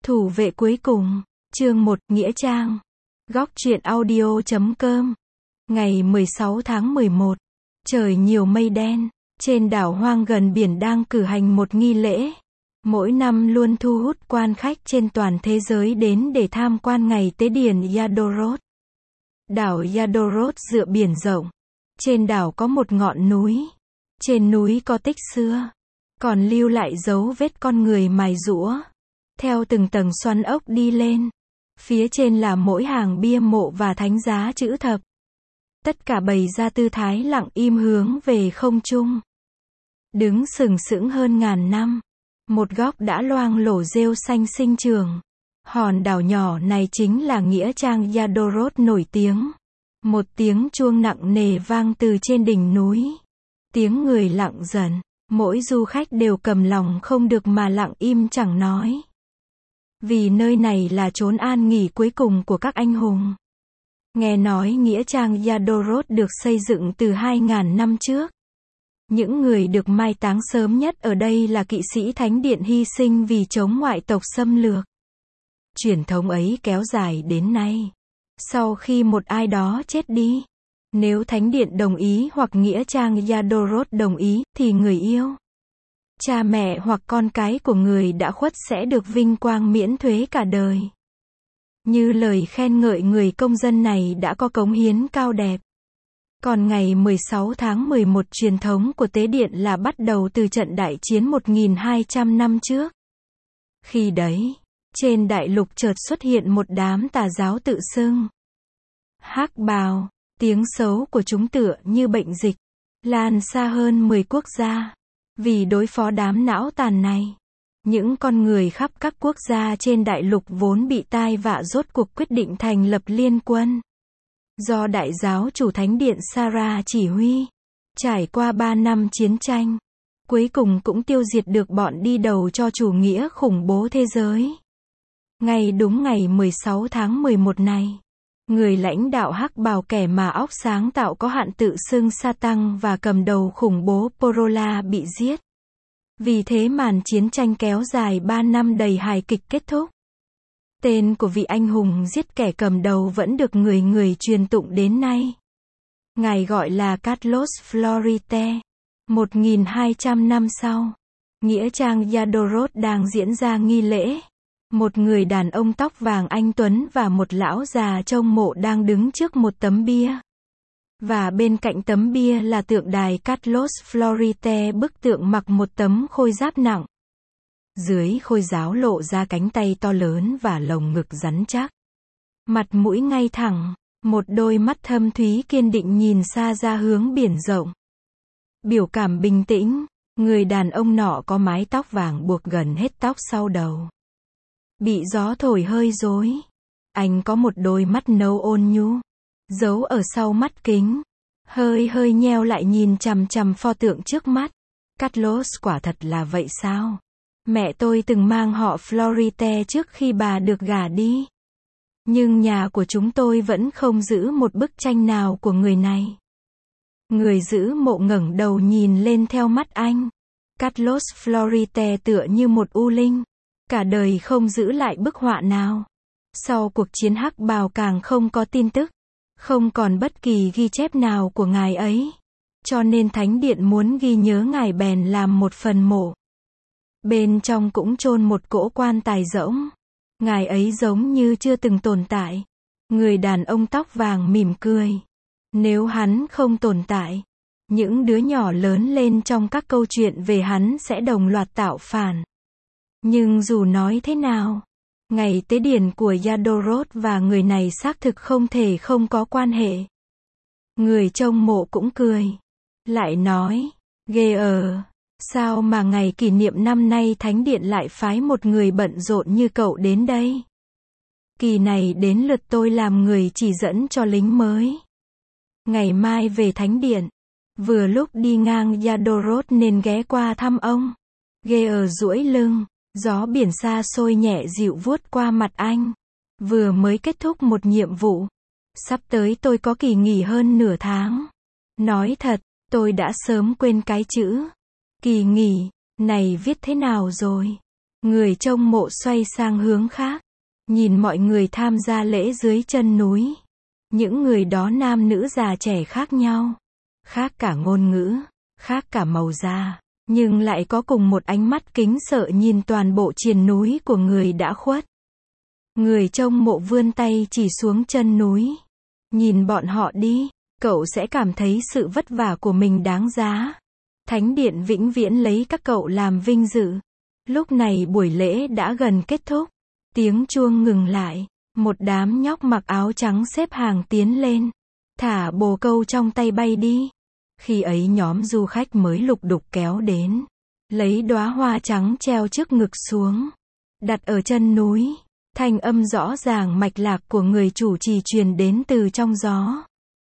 Thủ vệ cuối cùng, chương 1, Nghĩa Trang. Góc truyện audio.com. Ngày 16 tháng 11. Trời nhiều mây đen. Trên đảo hoang gần biển đang cử hành một nghi lễ. Mỗi năm luôn thu hút quan khách trên toàn thế giới đến để tham quan ngày tế điền Yadorot. Đảo Yadorot dựa biển rộng. Trên đảo có một ngọn núi. Trên núi có tích xưa. Còn lưu lại dấu vết con người mài giũa. Theo từng tầng xoắn ốc đi lên. Phía trên là mỗi hàng bia mộ và thánh giá chữ thập. Tất cả bày ra tư thái lặng im hướng về không trung. Đứng sừng sững hơn ngàn năm. Một góc đã loang lổ rêu xanh sinh trường. Hòn đảo nhỏ này chính là nghĩa trang Yadorot nổi tiếng. Một tiếng chuông nặng nề vang từ trên đỉnh núi. Tiếng người lặng dần. Mỗi du khách đều cầm lòng không được mà lặng im chẳng nói. Vì nơi này là chốn an nghỉ cuối cùng của các anh hùng. Nghe nói nghĩa trang Yadorot được xây dựng từ 2.000 năm trước. Những người được mai táng sớm nhất ở đây là kỵ sĩ thánh điện hy sinh vì chống ngoại tộc xâm lược. Truyền thống ấy kéo dài đến nay. Sau khi một ai đó chết đi, nếu thánh điện đồng ý hoặc nghĩa trang Yadorot đồng ý, thì người yêu, cha mẹ hoặc con cái của người đã khuất sẽ được vinh quang miễn thuế cả đời. Như lời khen ngợi người công dân này đã có cống hiến cao đẹp. Còn ngày 16 tháng 11 truyền thống của tế điện là bắt đầu từ trận đại chiến 1200 năm trước. Khi đấy, trên đại lục chợt xuất hiện một đám tà giáo tự xưng Hắc bào. Tiếng xấu của chúng tựa như bệnh dịch, lan xa hơn 10 quốc gia. Vì đối phó đám não tàn này, những con người khắp các quốc gia trên đại lục vốn bị tai vạ rốt cuộc quyết định thành lập liên quân. Do đại giáo chủ thánh điện Sarah chỉ huy, trải qua 3 năm chiến tranh, cuối cùng cũng tiêu diệt được bọn đi đầu cho chủ nghĩa khủng bố thế giới. Ngay đúng ngày 16 tháng 11 này, người lãnh đạo hắc bào kẻ mà óc sáng tạo có hạn tự xưng Satan và cầm đầu khủng bố Porola bị giết. Vì thế màn chiến tranh kéo dài 3 năm đầy hài kịch kết thúc. Tên của vị anh hùng giết kẻ cầm đầu vẫn được người người truyền tụng đến nay. Ngài gọi là Carlos Florite. 1200 năm sau, nghĩa trang Yadorot đang diễn ra nghi lễ. Một người đàn ông tóc vàng anh tuấn và một lão già trông mộ đang đứng trước một tấm bia. Và bên cạnh tấm bia là tượng đài Carlos Florite, bức tượng mặc một tấm khôi giáp nặng. Dưới khôi giáo lộ ra cánh tay to lớn và lồng ngực rắn chắc. Mặt mũi ngay thẳng, một đôi mắt thâm thúy kiên định nhìn xa ra hướng biển rộng. Biểu cảm bình tĩnh, người đàn ông nọ có mái tóc vàng buộc gần hết tóc sau đầu. Bị gió thổi hơi rối. Anh có một đôi mắt nâu ôn nhu, giấu ở sau mắt kính. Hơi nheo lại nhìn chằm chằm pho tượng trước mắt. Carlos, quả thật là vậy sao? Mẹ tôi từng mang họ Florite trước khi bà được gả đi. Nhưng nhà của chúng tôi vẫn không giữ một bức tranh nào của người này. Người giữ mộ ngẩng đầu nhìn lên theo mắt anh. Carlos Florite tựa như một u linh. Cả đời không giữ lại bức họa nào. Sau cuộc chiến hắc bào càng không có tin tức. Không còn bất kỳ ghi chép nào của ngài ấy. Cho nên thánh điện muốn ghi nhớ ngài bèn làm một phần mộ. Bên trong cũng chôn một cỗ quan tài rỗng. Ngài ấy giống như chưa từng tồn tại. Người đàn ông tóc vàng mỉm cười. Nếu hắn không tồn tại, những đứa nhỏ lớn lên trong các câu chuyện về hắn sẽ đồng loạt tạo phản. Nhưng dù nói thế nào, ngày tế điển của Yadorot và người này xác thực không thể không có quan hệ. Người trông mộ cũng cười. Lại nói, ghê sao mà ngày kỷ niệm năm nay thánh điện lại phái một người bận rộn như cậu đến đây? Kỳ này đến lượt tôi làm người chỉ dẫn cho lính mới. Ngày mai về thánh điện. Vừa lúc đi ngang Yadorot nên ghé qua thăm ông. Ghê duỗi lưng. Gió biển xa xôi nhẹ dịu vuốt qua mặt anh. Vừa mới kết thúc một nhiệm vụ. Sắp tới tôi có kỳ nghỉ hơn nửa tháng. Nói thật, tôi đã sớm quên cái chữ kỳ nghỉ này viết thế nào rồi. Người trông mộ xoay sang hướng khác, nhìn mọi người tham gia lễ dưới chân núi. Những người đó nam nữ già trẻ khác nhau, khác cả ngôn ngữ, khác cả màu da, nhưng lại có cùng một ánh mắt kính sợ nhìn toàn bộ triền núi của người đã khuất. Người trông mộ vươn tay chỉ xuống chân núi. Nhìn bọn họ đi, cậu sẽ cảm thấy sự vất vả của mình đáng giá. Thánh điện vĩnh viễn lấy các cậu làm vinh dự. Lúc này buổi lễ đã gần kết thúc. Tiếng chuông ngừng lại. Một đám nhóc mặc áo trắng xếp hàng tiến lên. Thả bồ câu trong tay bay đi. Khi ấy nhóm du khách mới lục đục kéo đến. Lấy đóa hoa trắng treo trước ngực xuống. Đặt ở chân núi. Thanh âm rõ ràng mạch lạc của người chủ trì truyền đến từ trong gió.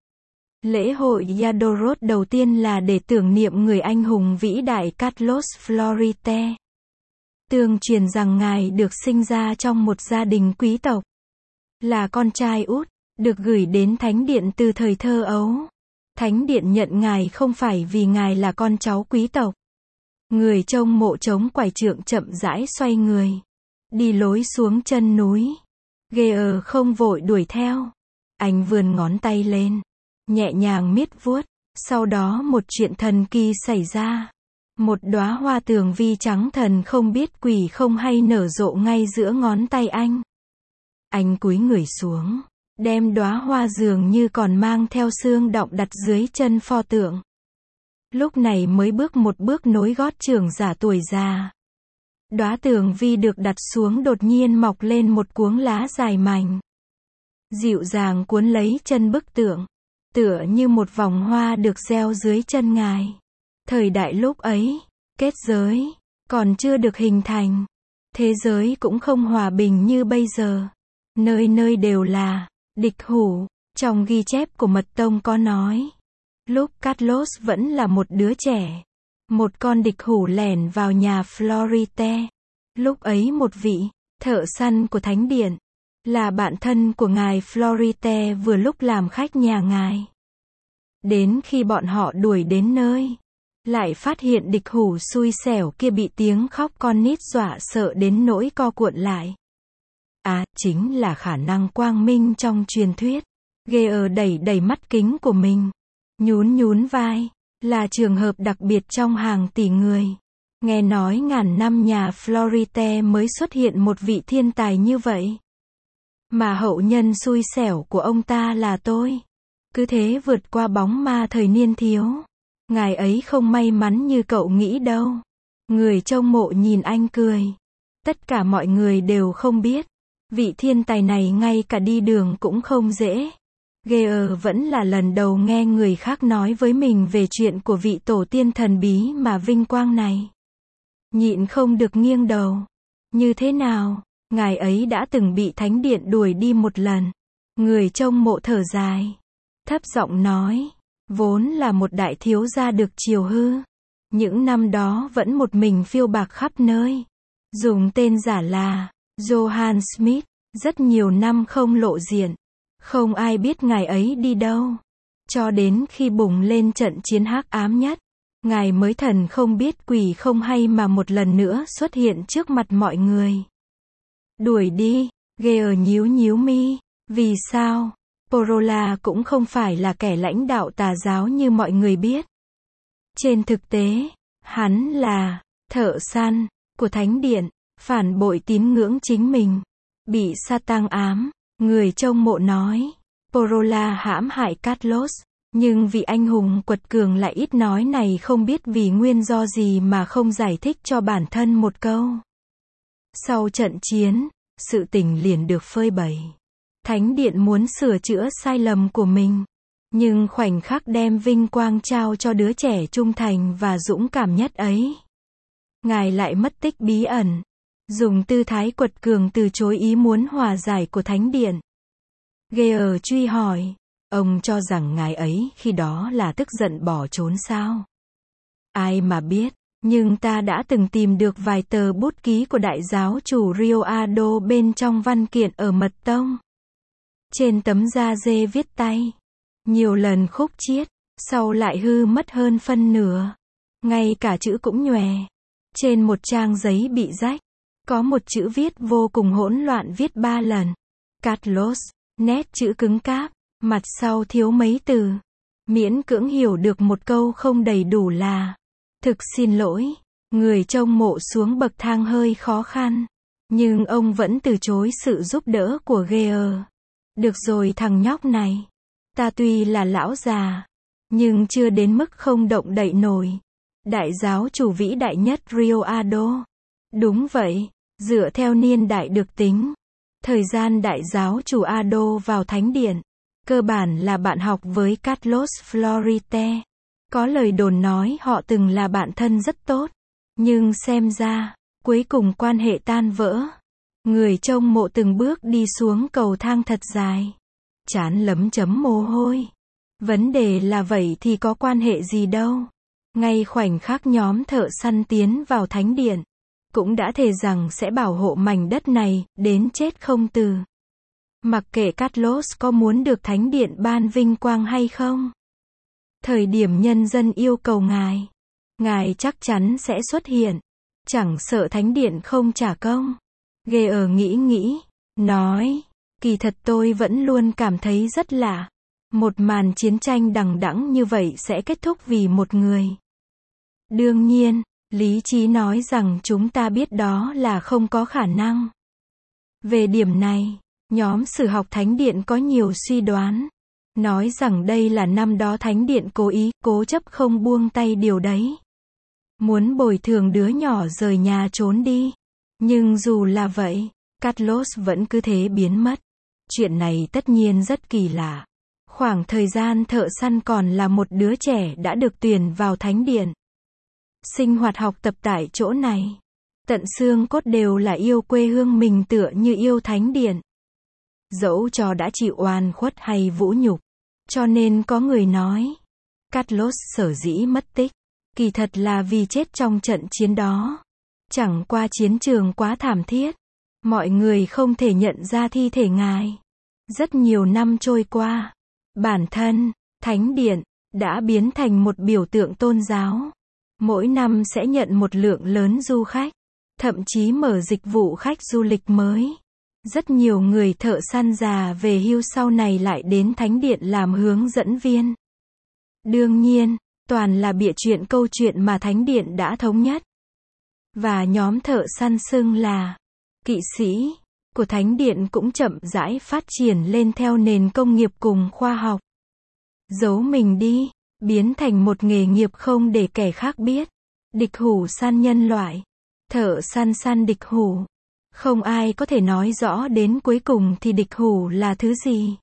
Lễ hội Yadorot đầu tiên là để tưởng niệm người anh hùng vĩ đại Carlos Florite. Tương truyền rằng ngài được sinh ra trong một gia đình quý tộc. Là con trai út, được gửi đến thánh điện từ thời thơ ấu. Thánh điện nhận ngài không phải vì ngài là con cháu quý tộc. Người trông mộ chống quải trượng chậm rãi xoay người. Đi lối xuống chân núi. Gear không vội đuổi theo. Anh vươn ngón tay lên. Nhẹ nhàng miết vuốt. Sau đó một chuyện thần kỳ xảy ra. Một đóa hoa tường vi trắng thần không biết quỷ không hay nở rộ ngay giữa ngón tay anh. Anh cúi người xuống. Đem đóa hoa dường như còn mang theo xương đọng đặt dưới chân pho tượng. Lúc này mới bước một bước nối gót trưởng giả tuổi già. Đóa tường vi được đặt xuống đột nhiên mọc lên một cuống lá dài mảnh. Dịu dàng cuốn lấy chân bức tượng. Tựa như một vòng hoa được gieo dưới chân ngài. Thời đại lúc ấy, kết giới, còn chưa được hình thành. Thế giới cũng không hòa bình như bây giờ. Nơi nơi đều là địch hủ. Trong ghi chép của Mật Tông có nói. Lúc Carlos vẫn là một đứa trẻ. Một con địch hủ lẻn vào nhà Florite. Lúc ấy một vị thợ săn của thánh điện, là bạn thân của ngài Florite vừa lúc làm khách nhà ngài. Đến khi bọn họ đuổi đến nơi, lại phát hiện địch hủ xui xẻo kia bị tiếng khóc con nít dọa sợ đến nỗi co cuộn lại. À, chính là khả năng quang minh trong truyền thuyết. Gear đẩy đẩy mắt kính của mình, nhún nhún vai. Là trường hợp đặc biệt trong hàng tỷ người. Nghe nói ngàn năm nhà Florite mới xuất hiện một vị thiên tài như vậy. Mà hậu nhân xui xẻo của ông ta là tôi. Cứ thế vượt qua bóng ma thời niên thiếu. Ngài ấy không may mắn như cậu nghĩ đâu. Người trông mộ nhìn anh cười. Tất cả mọi người đều không biết. Vị thiên tài này ngay cả đi đường cũng không dễ. Gear vẫn là lần đầu nghe người khác nói với mình về chuyện của vị tổ tiên thần bí mà vinh quang này. Nhịn không được nghiêng đầu. Như thế nào? Ngài ấy đã từng bị thánh điện đuổi đi một lần. Người trông mộ thở dài. Thấp giọng nói. Vốn là một đại thiếu gia được chiều hư. Những năm đó vẫn một mình phiêu bạc khắp nơi. Dùng tên giả là Johann Smith. Rất nhiều năm không lộ diện. Không ai biết ngài ấy đi đâu. Cho đến khi bùng lên trận chiến hắc ám nhất. Ngài mới thần không biết quỷ không hay mà một lần nữa xuất hiện trước mặt mọi người. Đuổi đi. Gear nhíu nhíu mi. Vì sao? Porola cũng không phải là kẻ lãnh đạo tà giáo như mọi người biết. Trên thực tế, hắn là thợ săn của thánh điện, phản bội tín ngưỡng chính mình, bị Satan ám. Người trông mộ nói, Porola hãm hại Carlos, nhưng vị anh hùng quật cường lại ít nói này không biết vì nguyên do gì mà không giải thích cho bản thân một câu. Sau trận chiến, sự tình liền được phơi bày. Thánh điện muốn sửa chữa sai lầm của mình, nhưng khoảnh khắc đem vinh quang trao cho đứa trẻ trung thành và dũng cảm nhất ấy. Ngài lại mất tích bí ẩn, dùng tư thái quật cường từ chối ý muốn hòa giải của thánh điện. Gear truy hỏi, ông cho rằng ngài ấy khi đó là tức giận bỏ trốn sao? Ai mà biết, nhưng ta đã từng tìm được vài tờ bút ký của đại giáo chủ Rioado bên trong văn kiện ở Mật Tông. Trên tấm da dê viết tay, nhiều lần khúc chiết, sau lại hư mất hơn phân nửa. Ngay cả chữ cũng nhòe. Trên một trang giấy bị rách, Có một chữ viết vô cùng hỗn loạn viết 3 lần. Carlos, nét chữ cứng cáp, mặt sau thiếu mấy từ. Miễn cưỡng hiểu được một câu không đầy đủ là: thực xin lỗi. Người trông mộ xuống bậc thang hơi khó khăn. Nhưng ông vẫn từ chối sự giúp đỡ của Gear. Được rồi thằng nhóc này. Ta tuy là lão già, nhưng chưa đến mức không động đậy nổi. Đại giáo chủ vĩ đại nhất Rioado. Đúng vậy, dựa theo niên đại được tính. Thời gian đại giáo chủ Ado vào thánh điện, cơ bản là bạn học với Carlos Florite. Có lời đồn nói họ từng là bạn thân rất tốt. Nhưng xem ra, cuối cùng quan hệ tan vỡ. Người trông mộ từng bước đi xuống cầu thang thật dài. Trán lấm chấm mồ hôi. Vấn đề là vậy thì có quan hệ gì đâu. Ngay khoảnh khắc nhóm thợ săn tiến vào thánh điện, cũng đã thề rằng sẽ bảo hộ mảnh đất này, đến chết không từ. Mặc kệ Carlos có muốn được thánh điện ban vinh quang hay không. Thời điểm nhân dân yêu cầu ngài chắc chắn sẽ xuất hiện. Chẳng sợ thánh điện không trả công. Gear nghĩ, nói, kỳ thật tôi vẫn luôn cảm thấy rất lạ. Một màn chiến tranh đằng đẵng như vậy sẽ kết thúc vì một người. Đương nhiên, lý trí nói rằng chúng ta biết đó là không có khả năng. Về điểm này, nhóm sử học thánh điện có nhiều suy đoán. Nói rằng đây là năm đó thánh điện cố ý, cố chấp không buông tay điều đấy. Muốn bồi thường đứa nhỏ rời nhà trốn đi. Nhưng dù là vậy, Carlos vẫn cứ thế biến mất. Chuyện này tất nhiên rất kỳ lạ. Khoảng thời gian thợ săn còn là một đứa trẻ đã được tuyển vào thánh điện. Sinh hoạt học tập tại chỗ này. Tận xương cốt đều là yêu quê hương mình tựa như yêu thánh điện. Dẫu cho đã chịu oan khuất hay vũ nhục. Cho nên có người nói, Carlos sở dĩ mất tích, kỳ thật là vì chết trong trận chiến đó. Chẳng qua chiến trường quá thảm thiết. Mọi người không thể nhận ra thi thể ngài. Rất nhiều năm trôi qua, bản thân, thánh điện, đã biến thành một biểu tượng tôn giáo. Mỗi năm sẽ nhận một lượng lớn du khách. Thậm chí mở dịch vụ khách du lịch mới. Rất nhiều người thợ săn già về hưu sau này lại đến thánh điện làm hướng dẫn viên. Đương nhiên, toàn là bịa chuyện câu chuyện mà thánh điện đã thống nhất. Và nhóm thợ săn xưng là kỵ sĩ của thánh điện cũng chậm rãi phát triển lên theo nền công nghiệp cùng khoa học. Giấu mình đi, biến thành một nghề nghiệp không để kẻ khác biết. Địch hủ săn nhân loại. Thợ săn săn địch hủ. Không ai có thể nói rõ đến cuối cùng thì địch hủ là thứ gì.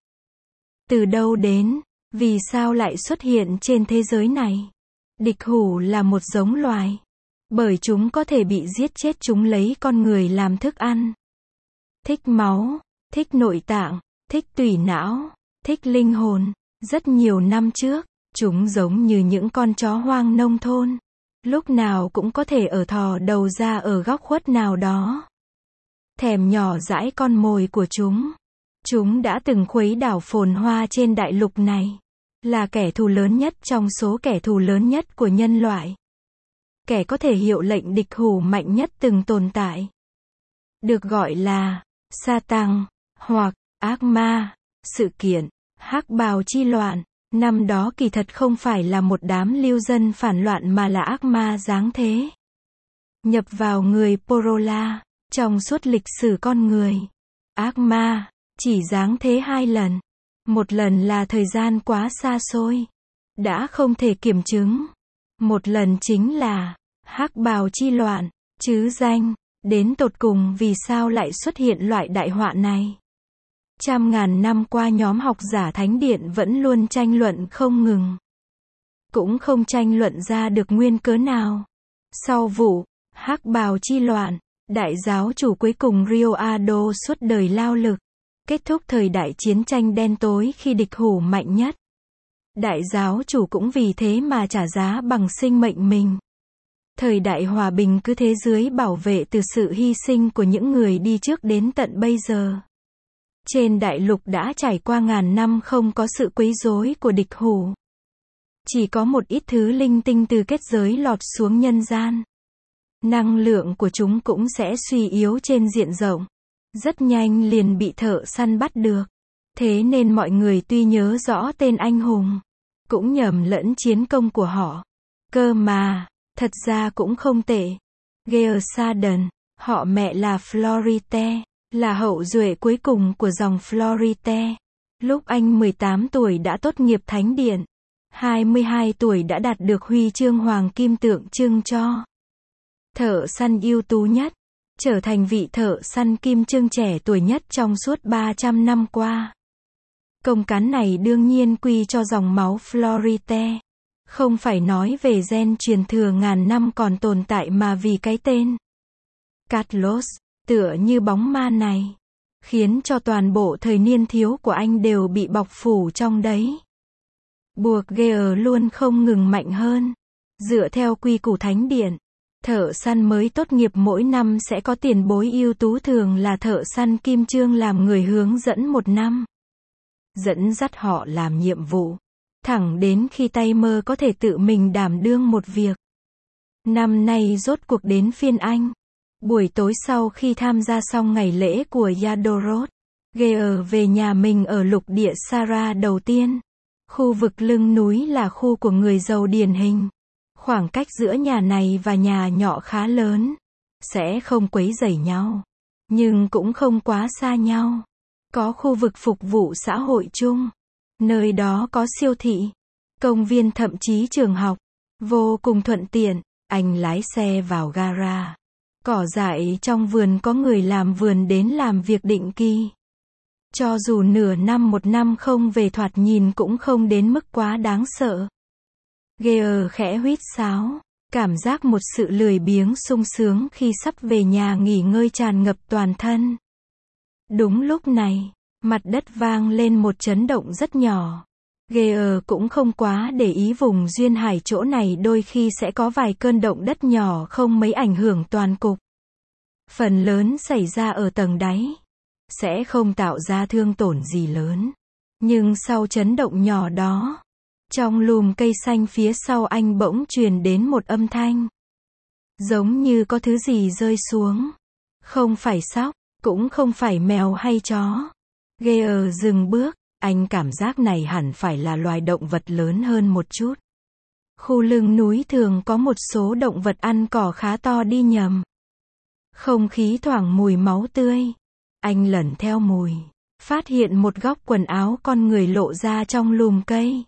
Từ đâu đến, vì sao lại xuất hiện trên thế giới này. Địch hủ là một giống loài. Bởi chúng có thể bị giết chết, chúng lấy con người làm thức ăn. Thích máu, thích nội tạng, thích tủy não, thích linh hồn. Rất nhiều năm trước, chúng giống như những con chó hoang nông thôn. Lúc nào cũng có thể ở thò đầu ra ở góc khuất nào đó. Thèm nhỏ dãi con mồi của chúng. Chúng đã từng khuấy đảo phồn hoa trên đại lục này. Là kẻ thù lớn nhất trong số kẻ thù lớn nhất của nhân loại. Kẻ có thể hiệu lệnh địch hủ mạnh nhất từng tồn tại. Được gọi là Satan, hoặc ác ma. Sự kiện hắc bào chi loạn năm đó kỳ thật không phải là một đám lưu dân phản loạn mà là ác ma giáng thế. Nhập vào người Porola. Trong suốt lịch sử con người, ác ma chỉ giáng thế 2 lần. Một lần là thời gian quá xa xôi, đã không thể kiểm chứng. Một lần chính là hắc bào chi loạn, chứ danh. Đến tột cùng vì sao lại xuất hiện loại đại họa này? Trăm ngàn năm qua nhóm học giả thánh điện vẫn luôn tranh luận không ngừng. Cũng không tranh luận ra được nguyên cớ nào. Sau vụ hắc bào chi loạn, đại giáo chủ cuối cùng Rioado suốt đời lao lực. Kết thúc thời đại chiến tranh đen tối khi địch hủ mạnh nhất. Đại giáo chủ cũng vì thế mà trả giá bằng sinh mệnh mình. Thời đại hòa bình cứ thế dưới bảo vệ từ sự hy sinh của những người đi trước đến tận bây giờ. Trên đại lục đã trải qua ngàn năm không có sự quấy rối của địch hủ. Chỉ có một ít thứ linh tinh từ kết giới lọt xuống nhân gian. năng lượng của chúng cũng sẽ suy yếu trên diện rộng. Rất nhanh liền bị thợ săn bắt được. Thế nên mọi người tuy nhớ rõ tên anh hùng, cũng nhầm lẫn chiến công của họ. Cơ mà, thật ra cũng không tệ. Geosaden, họ mẹ là Florite, là hậu duệ cuối cùng của dòng Florite. Lúc anh 18 tuổi đã tốt nghiệp thánh điện. 22 tuổi đã đạt được huy chương hoàng kim tượng trưng cho thợ săn ưu tú nhất, trở thành vị thợ săn kim chương trẻ tuổi nhất trong suốt 300 năm qua. Công cán này đương nhiên quy cho dòng máu Florite. Không phải nói về gen truyền thừa ngàn năm còn tồn tại mà vì cái tên Carlos, tựa như bóng ma này, khiến cho toàn bộ thời niên thiếu của anh đều bị bọc phủ trong đấy. Buộc Gear luôn không ngừng mạnh hơn. Dựa theo quy củ thánh điện, thợ săn mới tốt nghiệp mỗi năm sẽ có tiền bối ưu tú, thường là thợ săn kim chương làm người hướng dẫn một năm. Dẫn dắt họ làm nhiệm vụ, thẳng đến khi tay mơ có thể tự mình đảm đương một việc. Năm nay rốt cuộc đến phiên anh. Buổi tối sau khi tham gia xong ngày lễ của Yadorot, Gear về nhà mình ở lục địa Sara đầu tiên. Khu vực lưng núi là khu của người giàu điển hình. Khoảng cách giữa nhà này và nhà nhỏ khá lớn. Sẽ không quấy rầy nhau, nhưng cũng không quá xa nhau. Có khu vực phục vụ xã hội chung. Nơi đó có siêu thị, công viên, thậm chí trường học. Vô cùng thuận tiện. Anh lái xe vào gara. Cỏ dại trong vườn có người làm vườn đến làm việc định kỳ. Cho dù nửa năm một năm không về, thoạt nhìn cũng không đến mức quá đáng sợ. Gear khẽ huýt sáo, cảm giác một sự lười biếng sung sướng khi sắp về nhà nghỉ ngơi tràn ngập toàn thân. Đúng lúc này, mặt đất vang lên một chấn động rất nhỏ. Gear cũng không quá để ý, vùng duyên hải chỗ này đôi khi sẽ có vài cơn động đất nhỏ không mấy ảnh hưởng toàn cục. Phần lớn xảy ra ở tầng đáy, sẽ không tạo ra thương tổn gì lớn. Nhưng sau chấn động nhỏ đó, trong lùm cây xanh phía sau anh bỗng truyền đến một âm thanh. Giống như có thứ gì rơi xuống. Không phải sóc, cũng không phải mèo hay chó. Gear dừng bước, anh cảm giác này hẳn phải là loài động vật lớn hơn một chút. Khu lưng núi thường có một số động vật ăn cỏ khá to đi nhầm. Không khí thoảng mùi máu tươi. Anh lẩn theo mùi, phát hiện một góc quần áo con người lộ ra trong lùm cây.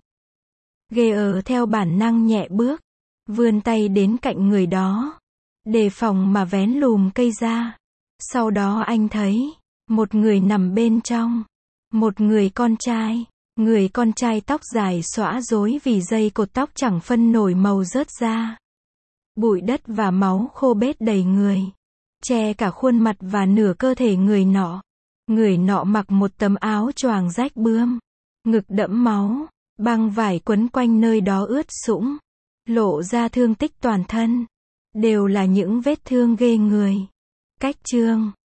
Gear theo bản năng nhẹ bước, vươn tay đến cạnh người đó, đề phòng mà vén lùm cây ra. Sau đó anh thấy một người nằm bên trong. Một người con trai tóc dài xõa rối vì dây cột tóc chẳng phân nổi màu rớt ra. Bụi đất và máu khô bết đầy người, che cả khuôn mặt và nửa cơ thể người nọ. Người nọ mặc một tấm áo choàng rách bươm, ngực đẫm máu, băng vải quấn quanh nơi đó ướt sũng, lộ ra thương tích toàn thân. Đều là những vết thương ghê người. Cách chương